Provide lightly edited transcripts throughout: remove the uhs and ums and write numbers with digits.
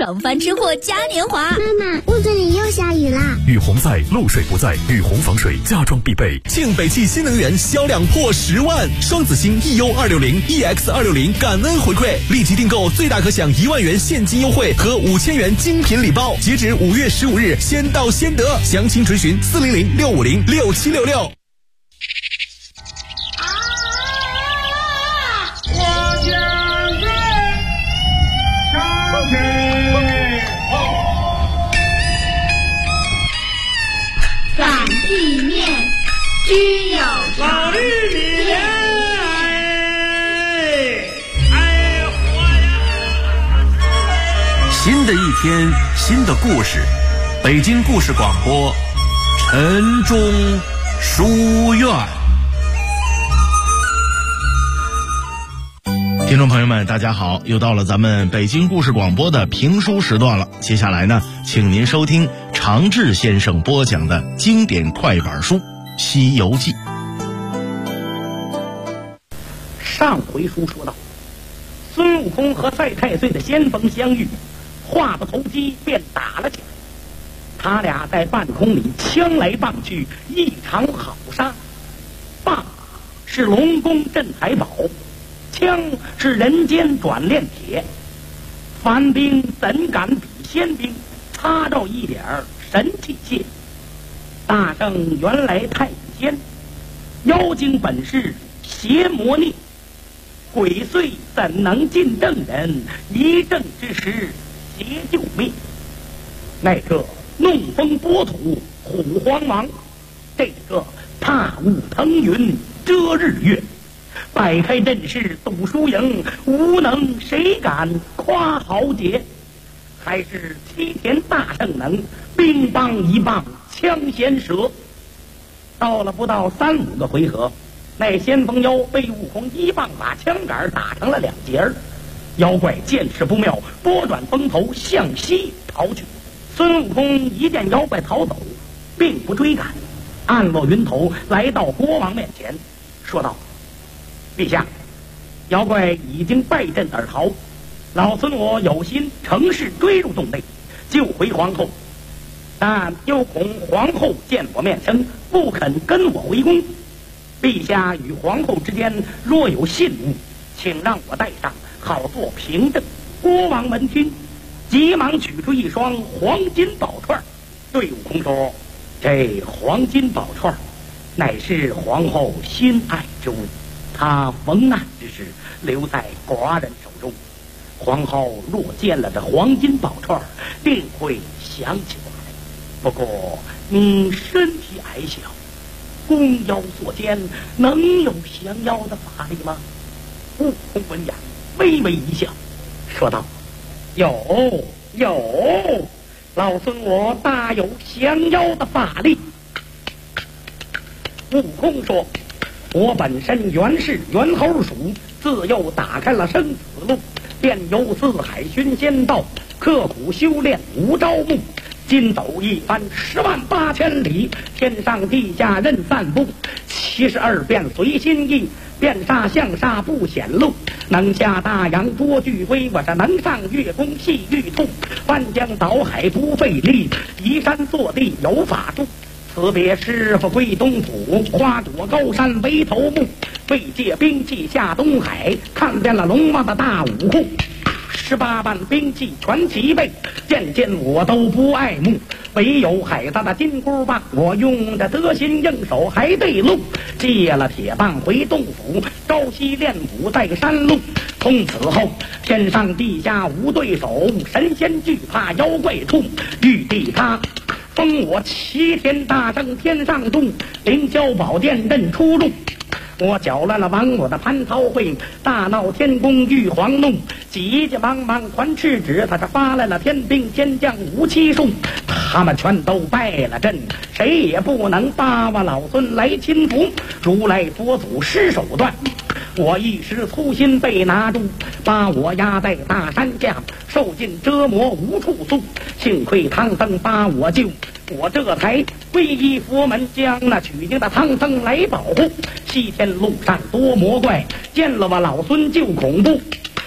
爽翻吃货嘉年华。 妈妈，屋子里又下雨啦！ 雨洪在，露水不在，雨洪防水家装必备。 庆北汽新能源销量破10万，双子星 EU260、EX260感恩回馈，立即订购最大可享1万元现金优惠和5000元精品礼包，截止5月15日，先到先得。详情垂询400-650-6766。 擀地面须有老玉米， 新的一天，新的故事。北京故事广播，晨钟书院。 听众朋友们，大家好，又到了咱们北京故事广播的评书时段了。接下来呢，请您收听常志先生播讲的经典快板书《西游记》。 上回书说到，孙悟空和赛太岁的先锋相遇，话不投机便打了起来。他俩在半空里枪来棒去，一场好杀。棒是龙宫镇海宝，枪是人间转炼铁。凡兵怎敢比仙兵，擦着一点神气械。大圣原来太乙仙，妖精本是邪魔孽，鬼祟怎能尽正人？一正之时，邪就灭。那个弄风拨土虎皇王，这个踏雾腾云遮日月，摆开阵势赌输赢，无能谁敢夸豪杰？还是齐天大圣能，兵帮一棒枪弦折。到了不到3-5个回合，那先锋妖被悟空一棒把枪杆打成了2截，妖怪见势不妙，拨转风头向西逃去。孙悟空一见妖怪逃走，并不追赶，暗落云头来到国王面前，说道：陛下，妖怪已经败阵而逃，老孙我有心乘势追入洞内，救回皇后，但又恐皇后见我面生，不肯跟我为公。陛下与皇后之间若有信物，请让我带上，好做凭证。国王闻听，急忙取出一双黄金宝串，对悟空说：这黄金宝串乃是皇后心爱之物，她逢难之时留在寡人手中，皇后若见了这黄金宝串，定会想起我来。不过你身体矮小，弓腰所见，能有降妖的法力吗？悟空闻言微微一笑，说道：有，老孙我大有降妖的法力。悟空说：我本身原是猿猴属，自幼打开了生死路，便由四海寻仙道，刻苦修炼无招目。今走一番108000里，天上地下任散步，72变随心意，变杀向杀不显露，能下大洋捉巨龟，我是能上月宫戏玉兔，翻江倒海不费力，移山坐地有法术。辞别师傅归东土，花果高山为头目，为借兵器下东海，看遍了龙王的大武功。18般兵器全齐备，件件我都不爱慕，唯有海子的金箍棒，我用着得心应手还对路。借了铁棒回洞府，朝夕练武在山路。从此后天上地下无对手，神仙惧怕妖怪处，玉帝他封我齐天大圣天上众，凌霄宝殿任出入。我搅乱了亡我的蟠桃会，大闹天宫玉皇弄，急急忙忙传敕旨，他是发来了天兵天将57众，他们全都败了阵，谁也不能把我老孙来亲服。如来佛祖施手段，我一时粗心被拿住，把我压在大山下，受尽折磨无处诉。幸亏唐僧把我救，我这才皈依佛门，将那取经的唐僧来保护。西天路上多魔怪，见了我老孙就恐怖。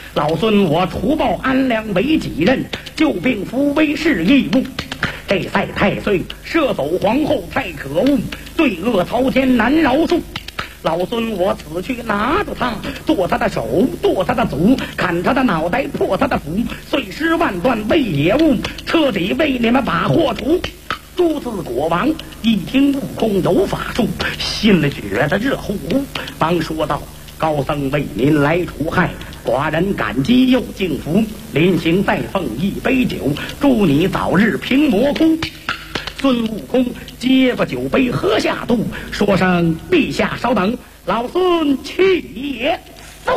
老孙我除暴安良为己任，救病扶危是义务。这赛太岁射走皇后太可恶，罪恶滔天难饶恕。老孙我此去拿住他，剁他的手，剁他的足，砍他的脑袋，破他的腹，碎尸万段为野物，彻底为你们把祸除。朱自国王一听悟空有法术，心里觉得热乎乎，忙说道：高僧为您来除害，寡人感激又敬服，临行再奉一杯酒，祝你早日平魔窟。孙悟空接过酒杯喝下肚，说声陛下稍等，老孙去也。嗖，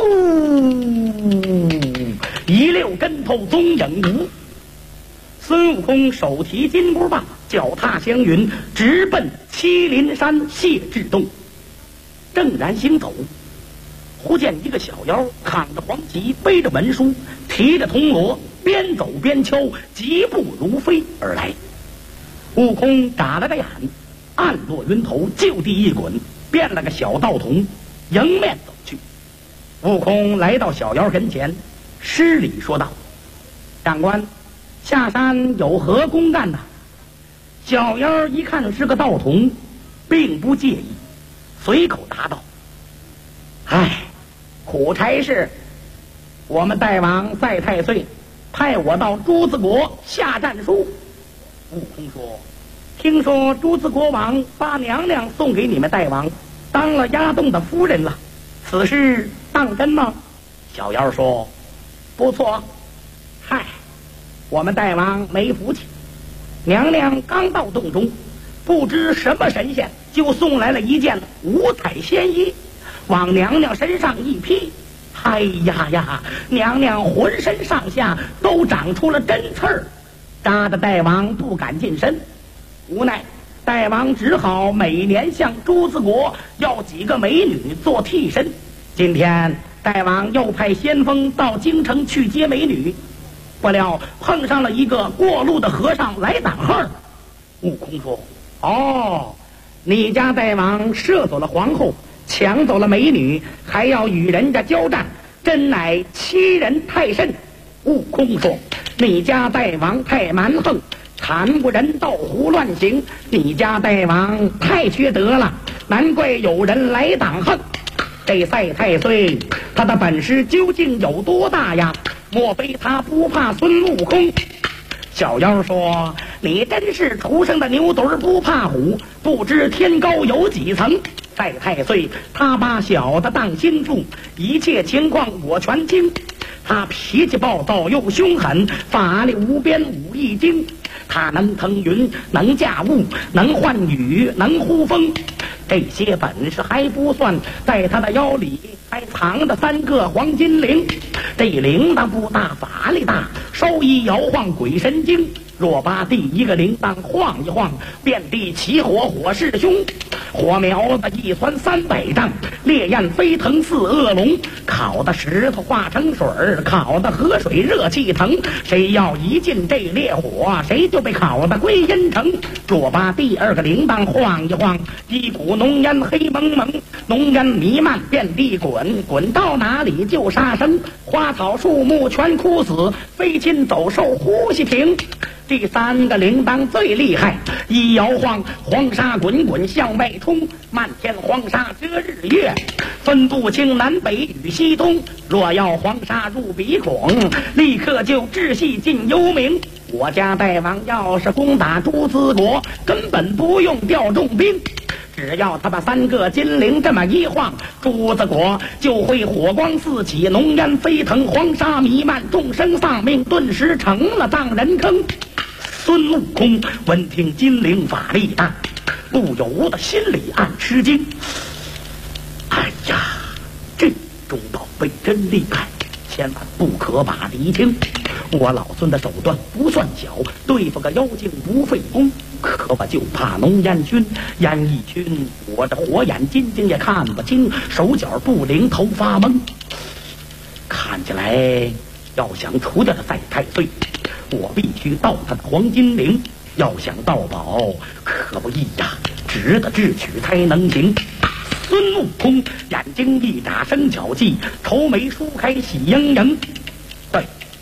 一溜跟头踪影无。孙悟空手提金箍棒，脚踏祥云，直奔麒麟山谢志洞。正然行走，忽见一个小妖扛着黄旗，背着文书，提着铜锣，边走边敲，疾步如飞而来。悟空眨了个眼，暗落云头，就地一滚，变了个小道童，迎面走去。悟空来到小妖跟前，施礼说道：长官，下山有何公干呢？小妖一看是个道童，并不介意，随口答道：唉，苦差事，我们大王赛太岁派我到朱子国下战书。悟空说：听说朱子国王把娘娘送给你们大王，当了押洞的夫人了，此事当真吗？小妖说：不错。嗨，我们大王没福气，娘娘刚到洞中，不知什么神仙就送来了一件五彩仙衣，往娘娘身上一披，哎呀呀，娘娘浑身上下都长出了针刺儿，扎的大王不敢近身。无奈大王只好每年向朱子国要几个美女做替身。今天大王又派先锋到京城去接美女，不料碰上了一个过路的和尚来挡横。悟空说：哦，你家大王射走了皇后，抢走了美女，还要与人家交战，真乃欺人太甚。悟空说：你家大王太蛮横，惨不忍盗，胡乱行，你家大王太缺德了，难怪有人来挡横。这赛太岁他的本事究竟有多大呀？莫非他不怕孙悟空？小妖说：你真是土生的牛犊不怕虎，不知天高有几层。赛太岁他把小的当心腹，一切情况我全清。他脾气暴躁又凶狠，法力无边，武艺精。他能腾云，能驾雾，能唤雨，能呼风。这些本事还不算，在他的腰里还藏着3个黄金铃。这铃铛不大，法力大，稍一摇晃鬼神经。若把第一个铃铛晃一晃，遍地起火，火势凶，火苗子一窜300丈，烈焰飞腾似恶龙，烤的石头化成水儿，烤的河水热气腾。谁要一进这烈火，谁就被烤得归阴城。若把第2个铃铛晃一晃，一股浓烟黑蒙蒙，浓烟弥漫，遍地滚，滚到哪里就杀生，花草树木全枯死，飞禽走兽呼吸停。第3个铃铛最厉害，一摇晃，黄沙滚滚向外冲，漫天黄沙遮日月，分不清南北与西东。若要黄沙入鼻孔，立刻就窒息进幽冥。我家大王要是攻打朱子国，根本不用调重兵，只要他把3个金铃这么一晃，朱子国就会火光四起，浓烟飞腾，黄沙弥漫，众生丧命，顿时成了荡人坑。孙悟空闻听金铃法力大，不由得心里暗吃惊。哎呀，这种宝贝真厉害，千万不可把敌轻。我老孙的手段不算小，对付个妖精不费功，可我就怕浓烟熏，烟一熏，我这火眼金睛也看不清，手脚不灵，头发懵。看起来要想除掉赛太岁，我必须盗他的黄金铃，要想盗宝可不易呀，值得智取才能行。孙悟空眼睛一眨生巧计，愁眉舒开喜盈盈，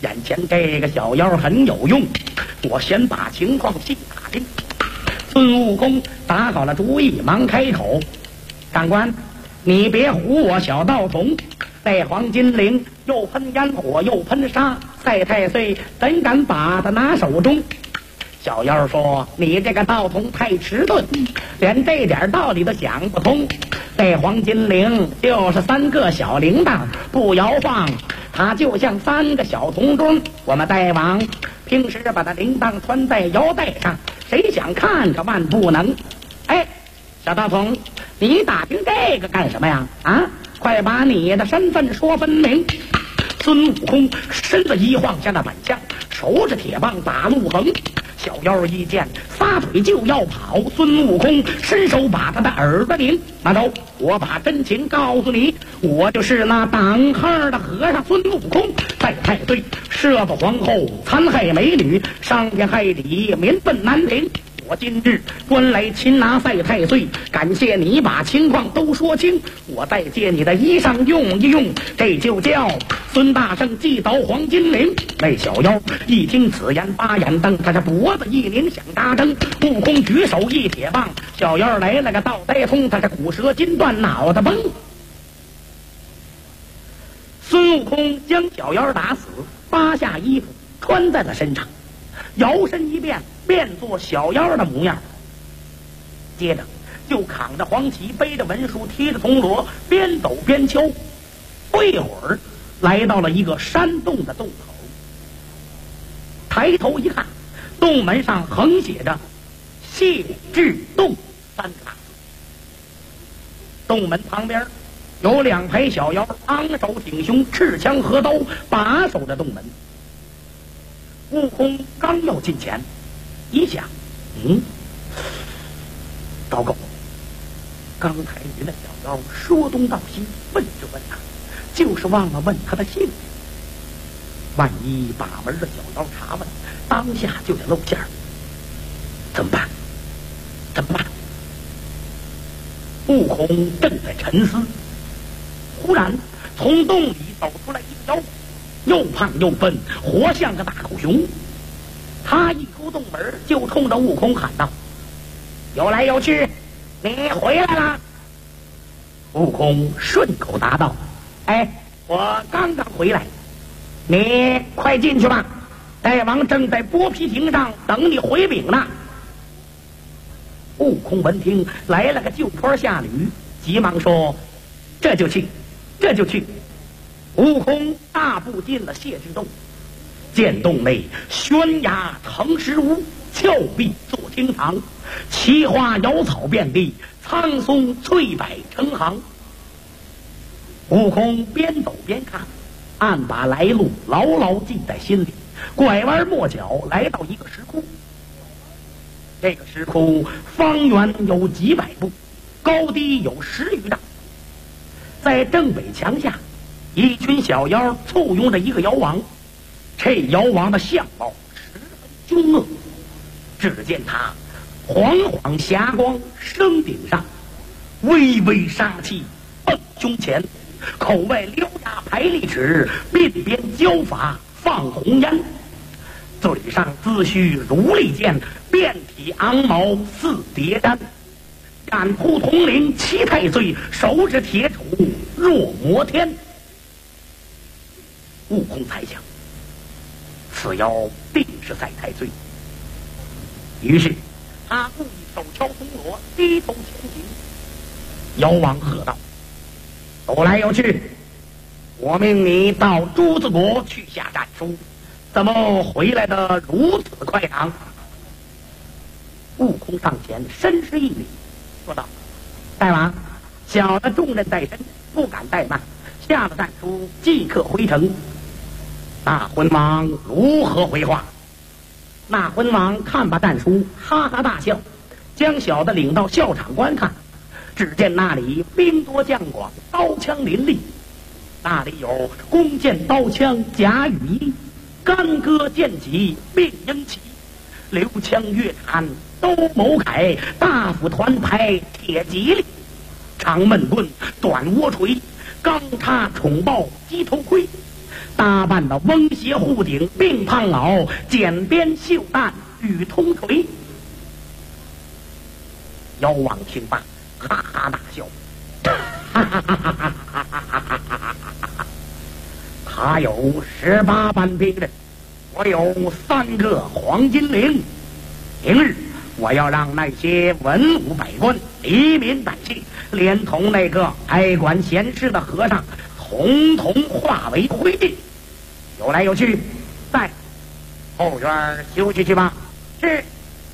眼前这个小妖很有用，我先把情况细打听。孙悟空打好了主意，忙开口：长官，你别唬我小道童，在黄金陵又喷烟火又喷沙，赛太岁怎敢把他拿手中？小妖说：你这个道童太迟钝，连这点道理都想不通。这黄金铃就是3个小铃铛，不摇晃它就像3个小铜钟。我们大王平时把它铃铛穿在腰带上，谁想看可万不能。哎，小道童，你打听这个干什么呀？啊，快把你的身份说分明。孙悟空身子一晃下那板枪，手着铁棒打路横。小妖一见，撒腿就要跑。孙悟空伸手把他的耳朵拧。马头，我把真情告诉你，我就是那挡号的和尚孙悟空。赛太岁射死皇后，残害美女，伤天害理，民愤难平。我今日专来擒拿赛太岁，感谢你把情况都说清，我再借你的衣裳用一用，这就叫孙大圣祭倒黄金铃。那小妖一听此言，八眼瞪，他这脖子一拧想扎针。悟空举手一铁棒，小妖来了个倒栽葱，他这骨折筋断，脑袋崩。孙悟空将小妖打死，扒下衣服穿在了身上，摇身一变，变作小妖的模样。接着就扛着黄旗，背着文书，提着铜锣，边走边敲。不一会儿来到了一个山洞的洞口，抬头一看，洞门上横写着谢志洞3个大字。洞门旁边有2排小妖，昂首挺胸，持枪合刀，把守着洞门。悟空刚要进前，一想，糟糕，刚才你那小妖说东道西，问这问那，就是忘了问他的姓名。万一把门的小妖查问，当下就得露馅儿，怎么办？怎么办？悟空正在沉思，忽然从洞里走出来一个妖怪，又胖又笨，活像个大狗熊。他一出洞门，就冲着悟空喊道：有来有去，你回来了。悟空顺口答道：哎，我刚刚回来，你快进去吧，大王正在剥皮亭上等你回禀呢。悟空闻听，来了个就坡下驴，急忙说：这就去，这就去。悟空大步进了谢之洞，见洞内悬崖成石屋，峭壁作厅堂，奇花瑶草遍地，苍松翠柏成行。悟空边走边看，暗把来路牢牢记在心里。拐弯抹角来到一个石窟，这个石窟方圆有几百步，高低有10余丈。在正北墙下，一群小妖簇拥着一个妖王。这妖王的相貌十分凶恶，只见他晃晃霞光升顶上，微微杀气蹦胸前，口外獠牙排利齿，鬓边焦发放红烟，嘴上髭须如利剑，遍体昂毛似叠毡，赶扑铜铃7太岁，手指铁杵若摩天。悟空猜想，此妖定是赛太岁，于是他故意手敲铜锣，低头前行。妖王喝道：有来有去，我命你到朱子国去下战书，怎么回来的如此快堂？悟空上前深施一礼，说道：大王，小的重任在身，不敢怠慢，下了战书即刻回城。那昏王如何回话？那昏王看罢战书，哈哈大笑，将小的领到校场观看。只见那里兵多将广，刀枪林立，那里有弓箭刀枪甲羽衣，干戈剑戟并鹰旗，流枪跃铲兜谋铠，大斧团牌铁戟里，长闷棍短窝锤，钢叉宠豹鸡头盔， 打扮的翁鞋护顶，并胖袄，剪边绣带，与通锤。姚王听罢，哈哈大笑，哈哈哈哈哈哈！他有18般兵刃，我有3个黄金铃。明日我要让那些文武百官、黎民百姓，连同那个爱管闲事的和尚，统统化为灰烬。有来有去，在后院休息去吧。是。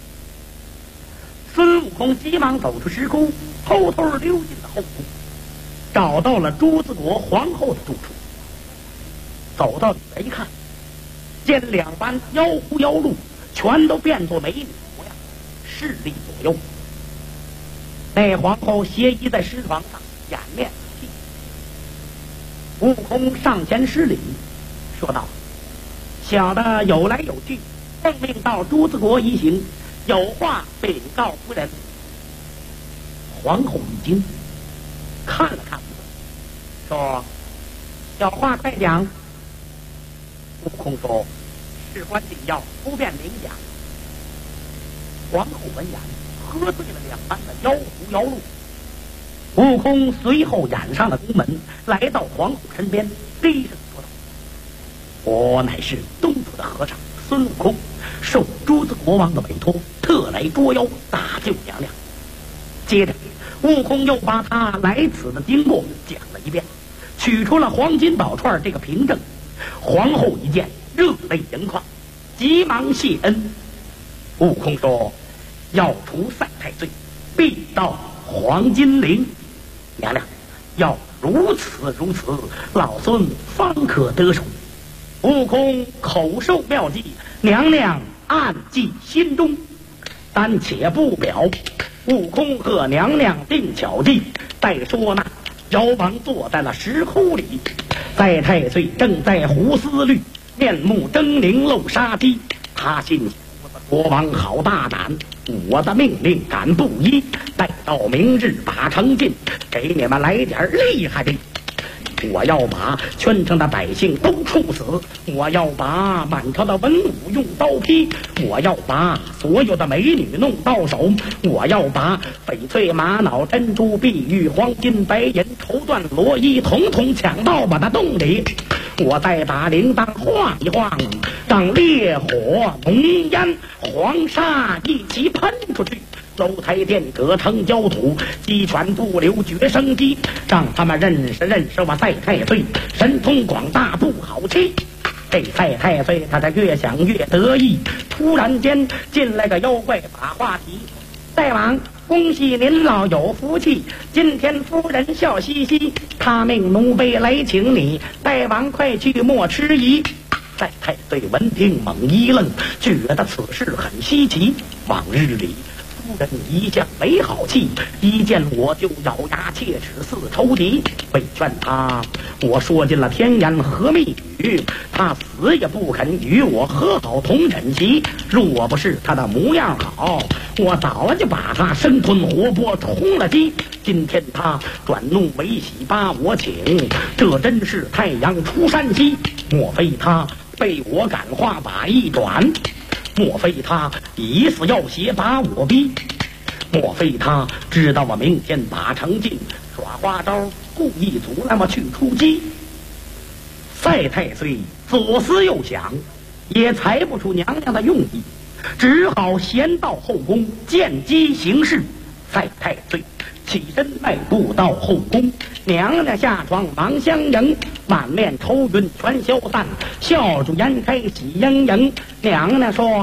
孙悟空急忙走出石窟，偷偷溜进了后宫，找到了朱子国皇后的住处。走到里面一看，见2班妖狐妖鹿全都变作美女模样，侍立左右。那皇后斜倚在石床上，掩面泣。悟空上前施礼，说道：“小的有来有去，奉命到朱子国一行，有话禀告夫人。”皇后一惊，看了看说：“有话快讲。”悟空说：“事关紧要，不便明讲。”皇后闻言，喝醉了2班的妖狐妖鹿。悟空随后掩上了宫门，来到皇后身边，低声说道：“我乃是东土的和尚孙悟空，受朱子国王的委托，特来捉妖打救娘娘。”接着悟空又把他来此的经过讲了一遍，取出了黄金宝串这个凭证。皇后一见，热泪盈眶，急忙谢恩。悟空说：“要除赛太岁，必到黄金陵。娘娘要如此如此，老孙方可得手。”悟空口授妙计，娘娘暗记心中。暂且不表，悟空和娘娘定巧计。再说呢，妖王坐在了石窟里，赛太岁正在胡思虑，面目狰狞露杀机。他心想：国王好大胆，我的命令敢不依？待到明日把城进，给你们来点厉害的。我要把全城的百姓都处死，我要把满朝的文武用刀劈，我要把所有的美女弄到手，我要把翡翠玛瑙珍珠碧玉黄金白银绸缎罗衣统统抢到我的洞里。我再把铃铛晃一晃，让烈火浓烟黄沙一起喷出去，楼台殿阁成焦土，鸡犬不留绝生机，让他们认识我赛太岁神通广大不好欺。这赛太岁他越想越得意，突然间进来个妖怪把话题：“大王，恭喜您老有福气，今天夫人笑嘻嘻，他命奴婢来请你，大王快去莫迟疑。”赛太岁闻听猛一愣，觉得此事很稀奇。往日里夫人一向没好气，一见我就咬牙切齿似仇敌。为劝他，我说尽了甜言和蜜语，他死也不肯与我和好同枕席。若不是他的模样好，我早就把他生吞活剥充了鸡。今天他转怒为喜把我请，这真是太阳出山西。莫非他被我感化把一转？莫非他以死要挟把我逼？莫非他知道我明天把城进，耍花招，故意阻拦我去出击？赛太岁左思右想，也猜不出娘娘的用意，只好先到后宫见机行事。赛太岁起身迈步到后宫，娘娘下床忙相迎，满面愁云全消散，笑逐颜开喜盈盈。娘娘说：“